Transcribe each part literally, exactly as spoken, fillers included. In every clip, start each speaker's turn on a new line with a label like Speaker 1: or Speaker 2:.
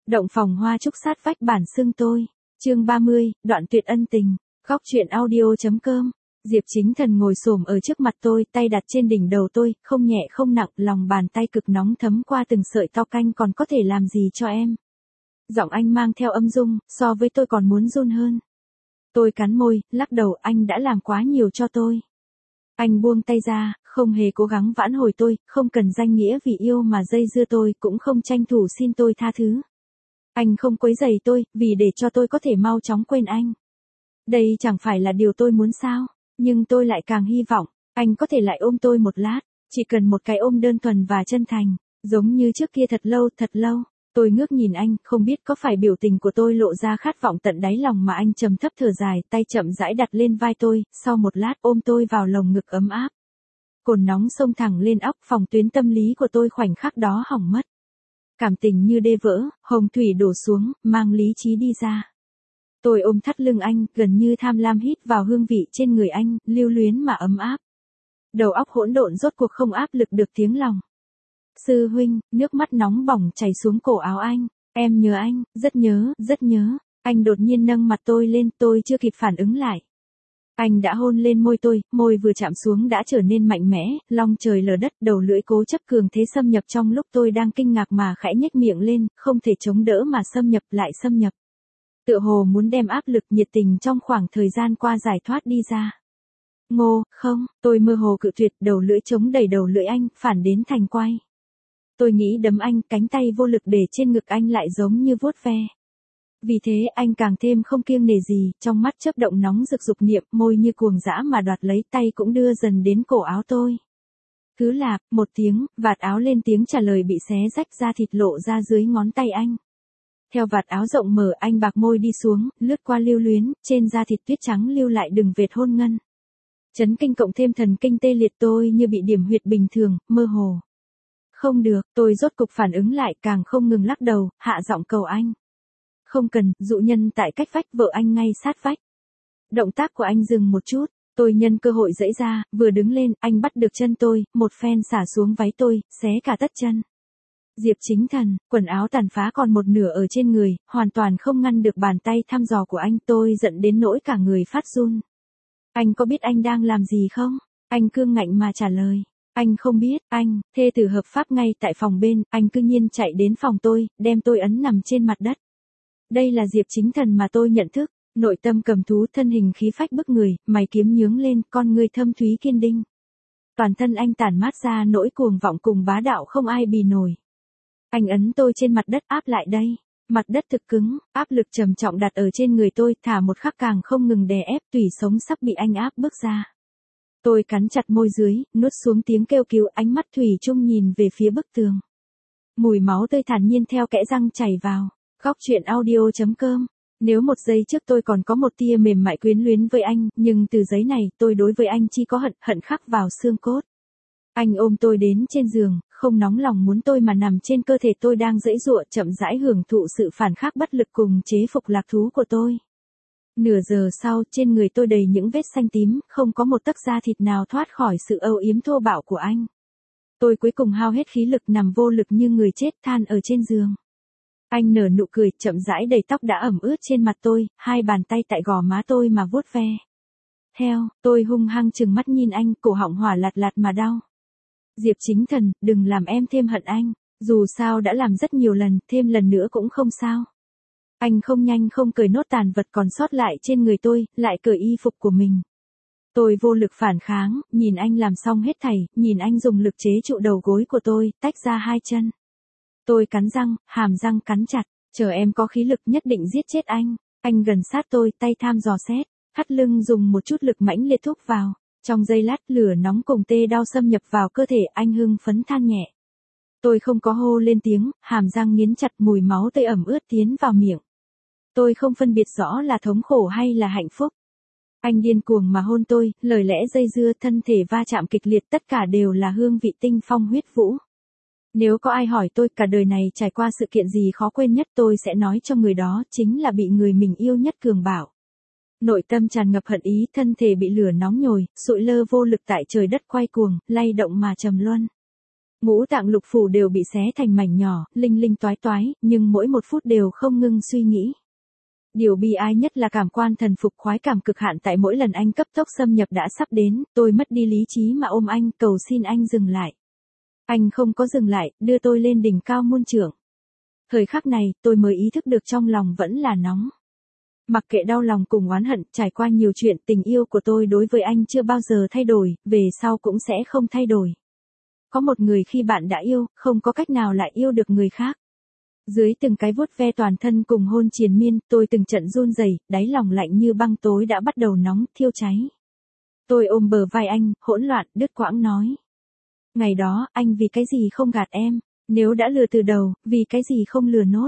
Speaker 1: Động phòng hoa trúc sát vách bản xưng tôi. Chương ba mươi, đoạn tuyệt ân tình. Góc truyện audio.com. Diệp Chính Thần ngồi xổm ở trước mặt tôi, tay đặt trên đỉnh đầu tôi, không nhẹ không nặng, lòng bàn tay cực nóng thấm qua từng sợi tóc anh còn có thể làm gì cho em. Giọng anh mang theo âm dung, so với tôi còn muốn run hơn. Tôi cắn môi, lắc đầu, anh đã làm quá nhiều cho tôi. Anh buông tay ra, không hề cố gắng vãn hồi tôi, không cần danh nghĩa vì yêu mà dây dưa tôi, cũng không tranh thủ xin tôi tha thứ. Anh không quấy rầy tôi, vì để cho tôi có thể mau chóng quên anh. Đây chẳng phải là điều tôi muốn sao, nhưng tôi lại càng hy vọng, anh có thể lại ôm tôi một lát, chỉ cần một cái ôm đơn thuần và chân thành, giống như trước kia thật lâu, thật lâu. Tôi ngước nhìn anh, không biết có phải biểu tình của tôi lộ ra khát vọng tận đáy lòng mà anh trầm thấp thở dài, tay chậm rãi đặt lên vai tôi, sau một lát ôm tôi vào lồng ngực ấm áp. Cồn nóng xông thẳng lên óc, phòng tuyến tâm lý của tôi khoảnh khắc đó hỏng mất. Cảm tình như đê vỡ, hồng thủy đổ xuống, mang lý trí đi ra. Tôi ôm thắt lưng anh, gần như tham lam hít vào hương vị trên người anh, lưu luyến mà ấm áp. Đầu óc hỗn độn rốt cuộc không áp lực được tiếng lòng. Sư huynh, nước mắt nóng bỏng chảy xuống cổ áo anh, em nhớ anh, rất nhớ, rất nhớ. Anh đột nhiên nâng mặt tôi lên, tôi chưa kịp phản ứng lại. Anh đã hôn lên môi tôi, môi vừa chạm xuống đã trở nên mạnh mẽ, long trời lở đất, đầu lưỡi cố chấp cường thế xâm nhập trong lúc tôi đang kinh ngạc mà khẽ nhếch miệng lên, không thể chống đỡ mà xâm nhập lại xâm nhập. Tựa hồ muốn đem áp lực nhiệt tình trong khoảng thời gian qua giải thoát đi ra. Ngô, không, tôi mơ hồ cự tuyệt, đầu lưỡi chống đầy đầu lưỡi anh, phản đến thành quay. Tôi nghĩ đấm anh, cánh tay vô lực để trên ngực anh lại giống như vuốt ve. Vì thế anh càng thêm không kiêng nể gì, trong mắt chớp động nóng rực dục niệm, môi như cuồng dã mà đoạt lấy, tay cũng đưa dần đến cổ áo tôi. Cứ lạp, một tiếng, vạt áo lên tiếng trả lời bị xé rách ra, thịt lộ ra dưới ngón tay anh. Theo vạt áo rộng mở, anh bạc môi đi xuống, lướt qua lưu luyến, trên da thịt tuyết trắng lưu lại từng vệt hôn ngân. Chấn kinh cộng thêm thần kinh tê liệt, tôi như bị điểm huyệt bình thường, mơ hồ. Không được, tôi rốt cục phản ứng lại, càng không ngừng lắc đầu, hạ giọng cầu anh. Không cần, dụ nhân tại cách vách, vợ anh ngay sát vách. Động tác của anh dừng một chút, tôi nhân cơ hội giãy ra, vừa đứng lên, anh bắt được chân tôi, một phen xả xuống váy tôi, xé cả tất chân. Diệp Chính Thần, quần áo tàn phá còn một nửa ở trên người, hoàn toàn không ngăn được bàn tay thăm dò của anh, tôi giận đến nỗi cả người phát run. Anh có biết anh đang làm gì không? Anh cương ngạnh mà trả lời. Anh không biết, anh, thê tử hợp pháp ngay tại phòng bên, anh cư nhiên chạy đến phòng tôi, đem tôi ấn nằm trên mặt đất. Đây là Diệp Chính Thần mà tôi nhận thức, nội tâm cầm thú, thân hình khí phách bức người, mày kiếm nhướng lên, con người thâm thúy kiên định. Toàn thân anh tản mát ra nỗi cuồng vọng cùng bá đạo không ai bì nổi. Anh ấn tôi trên mặt đất, áp lại đây. Mặt đất thực cứng, áp lực trầm trọng đặt ở trên người tôi, thả một khắc càng không ngừng đè ép, tủy sống sắp bị anh áp bước ra. Tôi cắn chặt môi dưới, nuốt xuống tiếng kêu cứu, ánh mắt thủy chung nhìn về phía bức tường. Mùi máu tươi thản nhiên theo kẽ răng chảy vào. Góc truyện audio.com. Nếu một giây trước tôi còn có một tia mềm mại quyến luyến với anh, nhưng từ giây này, tôi đối với anh chỉ có hận, hận khắc vào xương cốt. Anh ôm tôi đến trên giường, không nóng lòng muốn tôi mà nằm trên cơ thể tôi đang giãy giụa, chậm rãi hưởng thụ sự phản khắc bất lực cùng chế phục lạc thú của tôi. Nửa giờ sau, trên người tôi đầy những vết xanh tím, không có một tấc da thịt nào thoát khỏi sự âu yếm thô bạo của anh. Tôi cuối cùng hao hết khí lực nằm vô lực như người chết than ở trên giường. Anh nở nụ cười, chậm rãi đẩy tóc đã ẩm ướt trên mặt tôi, hai bàn tay tại gò má tôi mà vuốt ve. Theo, tôi hung hăng trừng mắt nhìn anh, cổ họng hỏa lạt lạt mà đau. Diệp Chính Thần, đừng làm em thêm hận anh, dù sao đã làm rất nhiều lần, thêm lần nữa cũng không sao. Anh không nhanh không cởi nốt tàn vật còn sót lại trên người tôi, lại cởi y phục của mình. Tôi vô lực phản kháng, nhìn anh làm xong hết thảy, nhìn anh dùng lực chế trụ đầu gối của tôi, tách ra hai chân. Tôi cắn răng, hàm răng cắn chặt, chờ em có khí lực nhất định giết chết anh. Anh gần sát tôi, tay tham dò xét, thắt lưng dùng một chút lực mãnh liệt thúc vào. Trong giây lát, lửa nóng cùng tê đau xâm nhập vào cơ thể, anh hưng phấn than nhẹ. Tôi không có hô lên tiếng, hàm răng nghiến chặt, mùi máu tươi ẩm ướt tiến vào miệng. Tôi không phân biệt rõ là thống khổ hay là hạnh phúc. Anh điên cuồng mà hôn tôi, lời lẽ dây dưa, thân thể va chạm kịch liệt, tất cả đều là hương vị tinh phong huyết vũ. Nếu có ai hỏi tôi cả đời này trải qua sự kiện gì khó quên nhất, tôi sẽ nói cho người đó chính là bị người mình yêu nhất cường bạo. Nội tâm tràn ngập hận ý, thân thể bị lửa nóng nhồi, sụi lơ vô lực tại trời đất quay cuồng, lay động mà trầm luân. Ngũ tạng lục phủ đều bị xé thành mảnh nhỏ, linh linh toái toái, nhưng mỗi một phút đều không ngưng suy nghĩ. Điều bi ai nhất là cảm quan thần phục khoái cảm cực hạn tại mỗi lần anh cấp tốc xâm nhập đã sắp đến, tôi mất đi lý trí mà ôm anh, cầu xin anh dừng lại. Anh không có dừng lại, đưa tôi lên đỉnh cao muôn trượng. Thời khắc này, tôi mới ý thức được trong lòng vẫn là nóng. Mặc kệ đau lòng cùng oán hận, trải qua nhiều chuyện, tình yêu của tôi đối với anh chưa bao giờ thay đổi, về sau cũng sẽ không thay đổi. Có một người khi bạn đã yêu, không có cách nào lại yêu được người khác. Dưới từng cái vuốt ve toàn thân cùng hôn triền miên, tôi từng trận run rẩy, đáy lòng lạnh như băng tối đã bắt đầu nóng, thiêu cháy. Tôi ôm bờ vai anh, hỗn loạn, đứt quãng nói. Ngày đó, anh vì cái gì không gạt em? Nếu đã lừa từ đầu, vì cái gì không lừa nốt?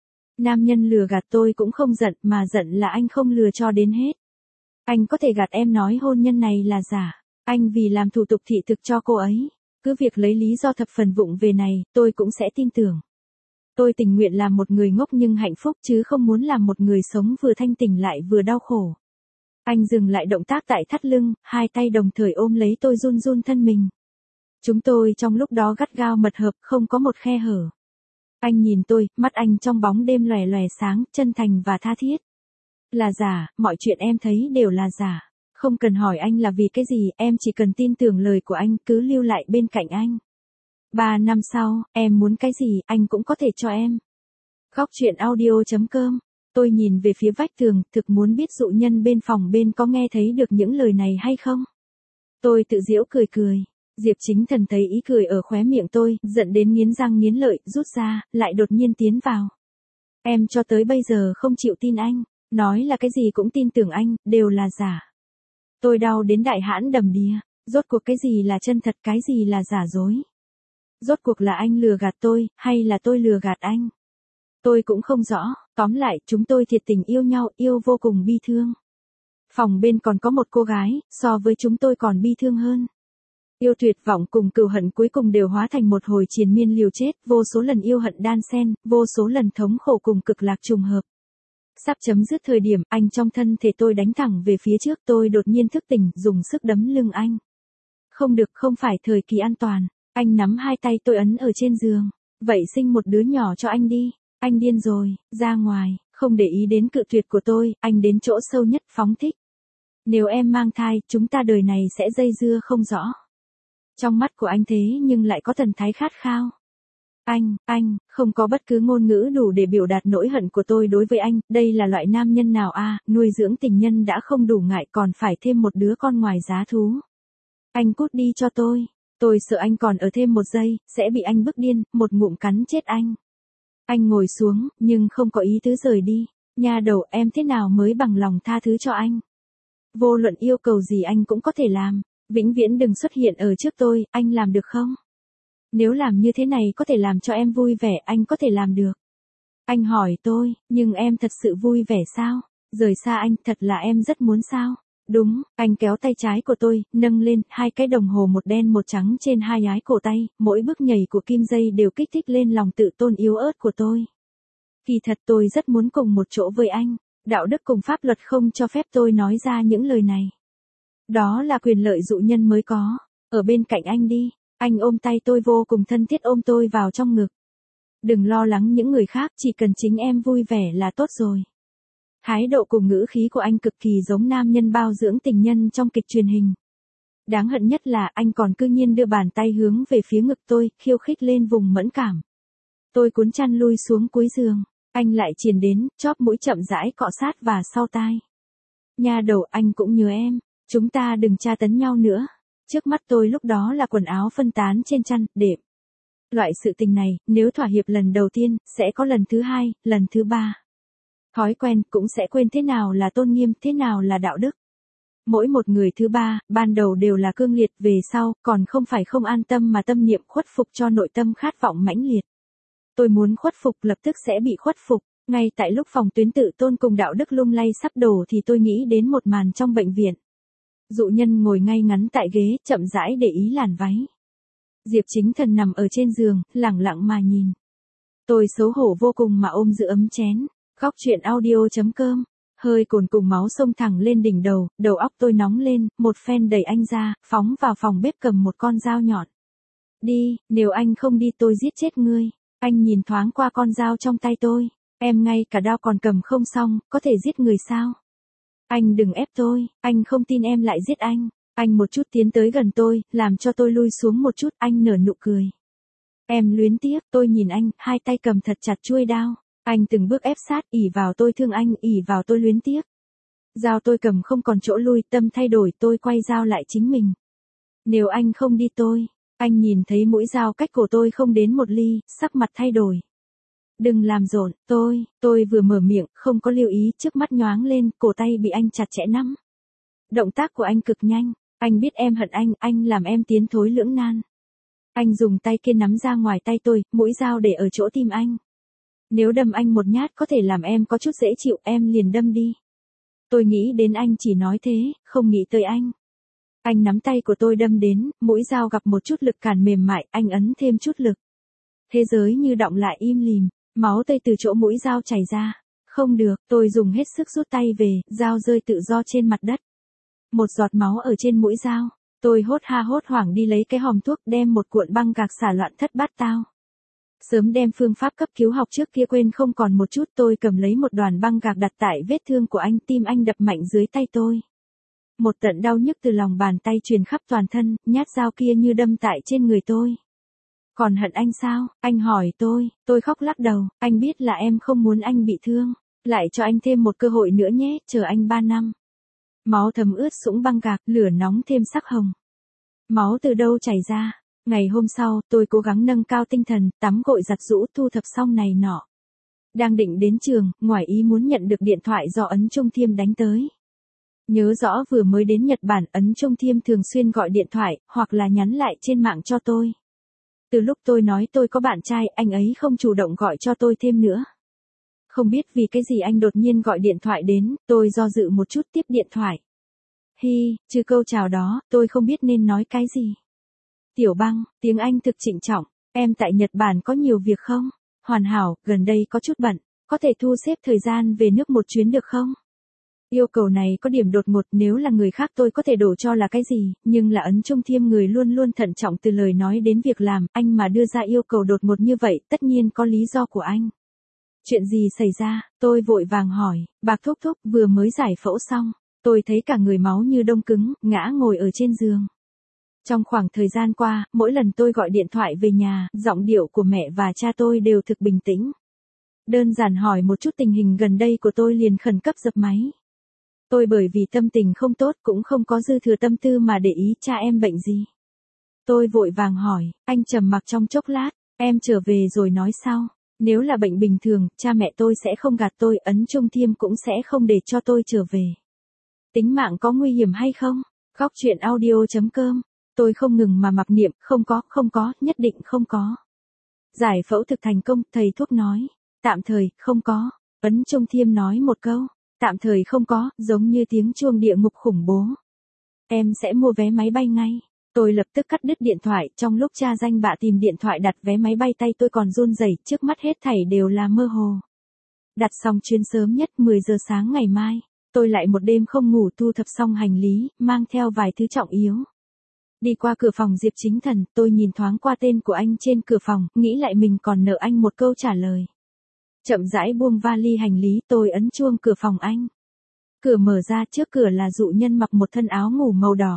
Speaker 1: Nam nhân lừa gạt tôi cũng không giận, mà giận là anh không lừa cho đến hết. Anh có thể gạt em nói hôn nhân này là giả. Anh vì làm thủ tục thị thực cho cô ấy. Cứ việc lấy lý do thập phần vụng về này, tôi cũng sẽ tin tưởng. Tôi tình nguyện làm một người ngốc nhưng hạnh phúc chứ không muốn làm một người sống vừa thanh tỉnh lại vừa đau khổ. Anh dừng lại động tác tại thắt lưng, hai tay đồng thời ôm lấy tôi run run thân mình. Chúng tôi trong lúc đó gắt gao mật hợp, không có một khe hở. Anh nhìn tôi, mắt anh trong bóng đêm lòe lòe sáng, chân thành và tha thiết. Là giả, mọi chuyện em thấy đều là giả. Không cần hỏi anh là vì cái gì, em chỉ cần tin tưởng lời của anh, cứ lưu lại bên cạnh anh. Ba năm sau, em muốn cái gì, anh cũng có thể cho em. Góc chuyện audio chấm com. Tôi nhìn về phía vách tường, thực muốn biết dụ nhân bên phòng bên có nghe thấy được những lời này hay không. Tôi tự giễu cười cười. Diệp Chính Thần thấy ý cười ở khóe miệng tôi, giận đến nghiến răng nghiến lợi, rút ra, lại đột nhiên tiến vào. Em cho tới bây giờ không chịu tin anh, nói là cái gì cũng tin tưởng anh, đều là giả. Tôi đau đến đại hãn đầm đìa, rốt cuộc cái gì là chân thật, cái gì là giả dối. Rốt cuộc là anh lừa gạt tôi, hay là tôi lừa gạt anh? Tôi cũng không rõ, tóm lại, chúng tôi thiệt tình yêu nhau, yêu vô cùng bi thương. Phòng bên còn có một cô gái, so với chúng tôi còn bi thương hơn. Yêu tuyệt vọng cùng cừu hận cuối cùng đều hóa thành một hồi triền miên liều chết, vô số lần yêu hận đan xen, vô số lần thống khổ cùng cực lạc trùng hợp. Sắp chấm dứt thời điểm, anh trong thân thể tôi đánh thẳng về phía trước, tôi đột nhiên thức tỉnh, dùng sức đấm lưng anh. Không được, không phải thời kỳ an toàn. Anh nắm hai tay tôi ấn ở trên giường. Vậy sinh một đứa nhỏ cho anh đi. Anh điên rồi, ra ngoài, không để ý đến cự tuyệt của tôi, anh đến chỗ sâu nhất phóng thích. Nếu em mang thai, chúng ta đời này sẽ dây dưa không rõ. Trong mắt của anh thế nhưng lại có thần thái khát khao. Anh, anh, không có bất cứ ngôn ngữ đủ để biểu đạt nỗi hận của tôi đối với anh, đây là loại nam nhân nào a, à, nuôi dưỡng tình nhân đã không đủ ngại còn phải thêm một đứa con ngoài giá thú. Anh cút đi cho tôi, tôi sợ anh còn ở thêm một giây, sẽ bị anh bức điên, một ngụm cắn chết anh. Anh ngồi xuống, nhưng không có ý tứ rời đi, nha đầu em thế nào mới bằng lòng tha thứ cho anh. Vô luận yêu cầu gì anh cũng có thể làm, vĩnh viễn đừng xuất hiện ở trước tôi, anh làm được không? Nếu làm như thế này có thể làm cho em vui vẻ, anh có thể làm được. Anh hỏi tôi, nhưng em thật sự vui vẻ sao? Rời xa anh, thật là em rất muốn sao? Đúng, anh kéo tay trái của tôi, nâng lên, hai cái đồng hồ một đen một trắng trên hai ái cổ tay, mỗi bước nhảy của kim dây đều kích thích lên lòng tự tôn yếu ớt của tôi. Kỳ thật tôi rất muốn cùng một chỗ với anh, đạo đức cùng pháp luật không cho phép tôi nói ra những lời này. Đó là quyền lợi dụ nhân mới có, ở bên cạnh anh đi. Anh ôm tay tôi vô cùng thân thiết ôm tôi vào trong ngực. Đừng lo lắng những người khác, chỉ cần chính em vui vẻ là tốt rồi. Thái độ cùng ngữ khí của anh cực kỳ giống nam nhân bao dưỡng tình nhân trong kịch truyền hình. Đáng hận nhất là anh còn cư nhiên đưa bàn tay hướng về phía ngực tôi, khiêu khích lên vùng mẫn cảm. Tôi cuốn chăn lui xuống cuối giường, anh lại triền đến, chóp mũi chậm rãi cọ sát và sau tai. Nha đầu, anh cũng nhớ em, chúng ta đừng tra tấn nhau nữa. Trước mắt tôi lúc đó là quần áo phân tán trên chăn, đệm. Loại sự tình này, nếu thỏa hiệp lần đầu tiên, sẽ có lần thứ hai, lần thứ ba. Thói quen cũng sẽ quên thế nào là tôn nghiêm, thế nào là đạo đức. Mỗi một người thứ ba, ban đầu đều là cương liệt, về sau, còn không phải không an tâm mà tâm niệm khuất phục cho nội tâm khát vọng mãnh liệt. Tôi muốn khuất phục lập tức sẽ bị khuất phục. Ngay tại lúc phòng tuyến tự tôn cùng đạo đức lung lay sắp đổ thì tôi nghĩ đến một màn trong bệnh viện. Dụ nhân ngồi ngay ngắn tại ghế, chậm rãi để ý làn váy. Diệp Chính Thần nằm ở trên giường, lẳng lặng mà nhìn. Tôi xấu hổ vô cùng mà ôm giữ ấm chén. Góc chuyện audio chấm com. Hơi cồn cùng máu xông thẳng lên đỉnh đầu, đầu óc tôi nóng lên, một phen đẩy anh ra, phóng vào phòng bếp cầm một con dao nhọn. Đi, nếu anh không đi tôi giết chết ngươi. Anh nhìn thoáng qua con dao trong tay tôi. Em ngay cả đao còn cầm không xong, có thể giết người sao? Anh đừng ép tôi, anh không tin em lại giết anh. Anh một chút tiến tới gần tôi, làm cho tôi lui xuống một chút, anh nở nụ cười. Em luyến tiếc, tôi nhìn anh, hai tay cầm thật chặt chuôi đao. Anh từng bước ép sát, ỉ vào tôi thương anh, ỉ vào tôi luyến tiếc. Dao tôi cầm không còn chỗ lui, tâm thay đổi, tôi quay dao lại chính mình. Nếu anh không đi tôi, anh nhìn thấy mũi dao cách cổ tôi không đến một ly, sắc mặt thay đổi. Đừng làm rộn, tôi, tôi vừa mở miệng, không có lưu ý, trước mắt nhoáng lên, cổ tay bị anh chặt chẽ nắm. Động tác của anh cực nhanh, anh biết em hận anh, anh làm em tiến thối lưỡng nan. Anh dùng tay kia nắm ra ngoài tay tôi, mũi dao để ở chỗ tim anh. Nếu đâm anh một nhát có thể làm em có chút dễ chịu, em liền đâm đi. Tôi nghĩ đến anh chỉ nói thế, không nghĩ tới anh. Anh nắm tay của tôi đâm đến, mũi dao gặp một chút lực cản mềm mại, anh ấn thêm chút lực. Thế giới như đọng lại im lìm, máu tươi từ chỗ mũi dao chảy ra. Không được, tôi dùng hết sức rút tay về, dao rơi tự do trên mặt đất. Một giọt máu ở trên mũi dao, tôi hốt ha hốt hoảng đi lấy cái hòm thuốc, đem một cuộn băng gạc xả loạn thất bát tao. Sớm đem phương pháp cấp cứu học trước kia quên không còn một chút, tôi cầm lấy một đoàn băng gạc đặt tại vết thương của anh, tim anh đập mạnh dưới tay tôi. Một tận đau nhức từ lòng bàn tay truyền khắp toàn thân, nhát dao kia như đâm tại trên người tôi. Còn hận anh sao? Anh hỏi tôi, tôi khóc lắc đầu, anh biết là em không muốn anh bị thương. Lại cho anh thêm một cơ hội nữa nhé, chờ anh ba năm. Máu thấm ướt sũng băng gạc, lửa nóng thêm sắc hồng. Máu từ đâu chảy ra? Ngày hôm sau, tôi cố gắng nâng cao tinh thần, tắm gội giặt giũ, thu thập xong này nọ. Đang định đến trường, ngoài ý muốn nhận được điện thoại do Ấn Trung Thiêm đánh tới. Nhớ rõ vừa mới đến Nhật Bản, Ấn Trung Thiêm thường xuyên gọi điện thoại, hoặc là nhắn lại trên mạng cho tôi. Từ lúc tôi nói tôi có bạn trai, anh ấy không chủ động gọi cho tôi thêm nữa. Không biết vì cái gì anh đột nhiên gọi điện thoại đến, tôi do dự một chút tiếp điện thoại. Hi, trừ câu chào đó, tôi không biết nên nói cái gì. Tiểu Băng, tiếng Anh thực trịnh trọng, em tại Nhật Bản có nhiều việc không? Hoàn hảo, gần đây có chút bận, có thể thu xếp thời gian về nước một chuyến được không? Yêu cầu này có điểm đột ngột, nếu là người khác tôi có thể đổ cho là cái gì, nhưng là Ấn Trung Thiêm người luôn luôn thận trọng từ lời nói đến việc làm, anh mà đưa ra yêu cầu đột ngột như vậy, tất nhiên có lý do của anh. Chuyện gì xảy ra? Tôi vội vàng hỏi, Bạc thúc thúc vừa mới giải phẫu xong, tôi thấy cả người máu như đông cứng, ngã ngồi ở trên giường. Trong khoảng thời gian qua, mỗi lần tôi gọi điện thoại về nhà, giọng điệu của mẹ và cha tôi đều thực bình tĩnh. Đơn giản hỏi một chút tình hình gần đây của tôi liền khẩn cấp dập máy. Tôi bởi vì tâm tình không tốt cũng không có dư thừa tâm tư mà để ý cha em bệnh gì. Tôi vội vàng hỏi, anh trầm mặc trong chốc lát, em trở về rồi nói sau. Nếu là bệnh bình thường, cha mẹ tôi sẽ không gạt tôi, Ấn Trung Thiêm cũng sẽ không để cho tôi trở về. Tính mạng có nguy hiểm hay không? Góc truyện audio chấm com. Tôi không ngừng mà mặc niệm, không có, không có, nhất định không có. Giải phẫu thực thành công, thầy thuốc nói. Tạm thời, không có. Ấn Trung Thiêm nói một câu. Tạm thời không có, giống như tiếng chuông địa ngục khủng bố. Em sẽ mua vé máy bay ngay. Tôi lập tức cắt đứt điện thoại, trong lúc cha danh bạ tìm điện thoại đặt vé máy bay tay tôi còn run rẩy, trước mắt hết thảy đều là mơ hồ. Đặt xong chuyến sớm nhất mười giờ sáng ngày mai, tôi lại một đêm không ngủ thu thập xong hành lý, mang theo vài thứ trọng yếu. Đi qua cửa phòng Diệp Chính Thần, tôi nhìn thoáng qua tên của anh trên cửa phòng, nghĩ lại mình còn nợ anh một câu trả lời. Chậm rãi buông vali hành lý, tôi ấn chuông cửa phòng anh. Cửa mở ra, trước cửa là dụ nhân mặc một thân áo ngủ màu đỏ.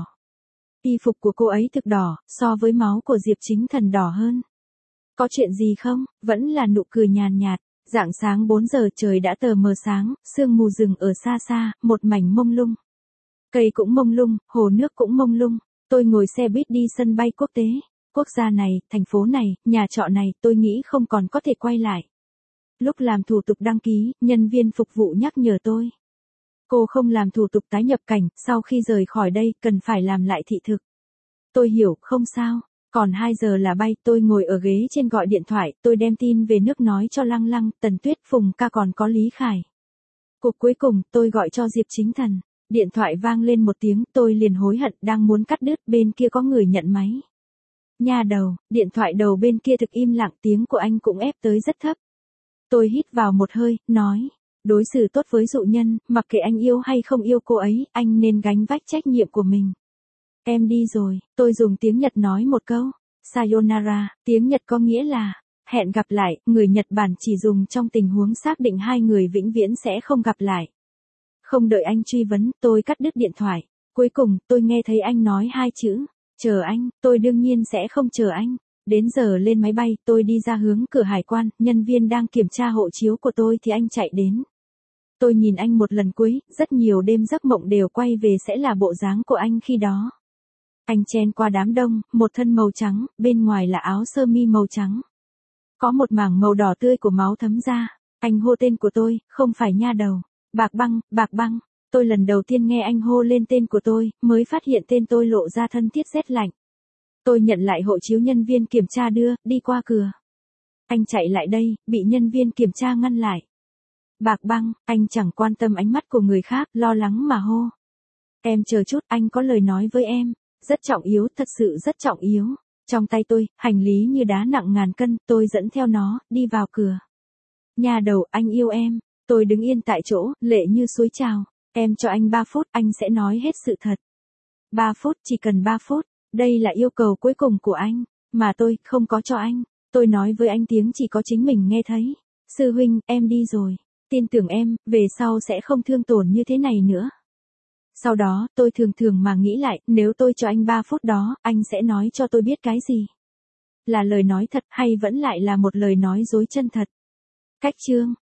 Speaker 1: Y phục của cô ấy thực đỏ, so với máu của Diệp Chính Thần đỏ hơn. Có chuyện gì không? Vẫn là nụ cười nhàn nhạt. Rạng sáng bốn giờ trời đã tờ mờ sáng, sương mù rừng ở xa xa, một mảnh mông lung. Cây cũng mông lung, hồ nước cũng mông lung. Tôi ngồi xe buýt đi sân bay quốc tế. Quốc gia này, thành phố này, nhà trọ này, tôi nghĩ không còn có thể quay lại. Lúc làm thủ tục đăng ký, nhân viên phục vụ nhắc nhở tôi. Cô không làm thủ tục tái nhập cảnh, sau khi rời khỏi đây, cần phải làm lại thị thực. Tôi hiểu, không sao. Còn hai giờ là bay, tôi ngồi ở ghế trên gọi điện thoại, tôi đem tin về nước nói cho Lăng Lăng, Tần Tuyết, Phùng Ca còn có Lý Khải. Cuộc cuối cùng, tôi gọi cho Diệp Chính Thần. Điện thoại vang lên một tiếng, tôi liền hối hận, đang muốn cắt đứt, bên kia có người nhận máy. Nha đầu, điện thoại đầu bên kia thực im lặng, tiếng của anh cũng ép tới rất thấp. Tôi hít vào một hơi, nói, đối xử tốt với dụ nhân, mặc kệ anh yêu hay không yêu cô ấy, anh nên gánh vác trách nhiệm của mình. Em đi rồi, tôi dùng tiếng Nhật nói một câu. Sayonara, tiếng Nhật có nghĩa là hẹn gặp lại, người Nhật Bản chỉ dùng trong tình huống xác định hai người vĩnh viễn sẽ không gặp lại. Không đợi anh truy vấn, tôi cắt đứt điện thoại. Cuối cùng, tôi nghe thấy anh nói hai chữ, chờ anh, tôi đương nhiên sẽ không chờ anh. Đến giờ lên máy bay, tôi đi ra hướng cửa hải quan, nhân viên đang kiểm tra hộ chiếu của tôi thì anh chạy đến. Tôi nhìn anh một lần cuối, rất nhiều đêm giấc mộng đều quay về sẽ là bộ dáng của anh khi đó. Anh chen qua đám đông, một thân màu trắng, bên ngoài là áo sơ mi màu trắng. Có một mảng màu đỏ tươi của máu thấm ra. Anh hô tên của tôi, không phải nha đầu. Bạc Băng, Bạc Băng. Tôi lần đầu tiên nghe anh hô lên tên của tôi, mới phát hiện tên tôi lộ ra thân thiết rét lạnh. Tôi nhận lại hộ chiếu nhân viên kiểm tra đưa, đi qua cửa. Anh chạy lại đây, bị nhân viên kiểm tra ngăn lại. Bạc Băng, anh chẳng quan tâm ánh mắt của người khác, lo lắng mà hô. Em chờ chút, anh có lời nói với em. Rất trọng yếu, thật sự rất trọng yếu. Trong tay tôi, hành lý như đá nặng ngàn cân, tôi dẫn theo nó, đi vào cửa. Nhà đầu, anh yêu em. Tôi đứng yên tại chỗ, lệ như suối trào. Em cho anh ba phút, anh sẽ nói hết sự thật. ba phút, chỉ cần ba phút. Đây là yêu cầu cuối cùng của anh, mà tôi không có cho anh. Tôi nói với anh tiếng chỉ có chính mình nghe thấy. Sư huynh, em đi rồi. Tin tưởng em, về sau sẽ không thương tổn như thế này nữa. Sau đó, tôi thường thường mà nghĩ lại, nếu tôi cho anh ba phút đó, anh sẽ nói cho tôi biết cái gì? Là lời nói thật hay vẫn lại là một lời nói dối chân thật? Cách chương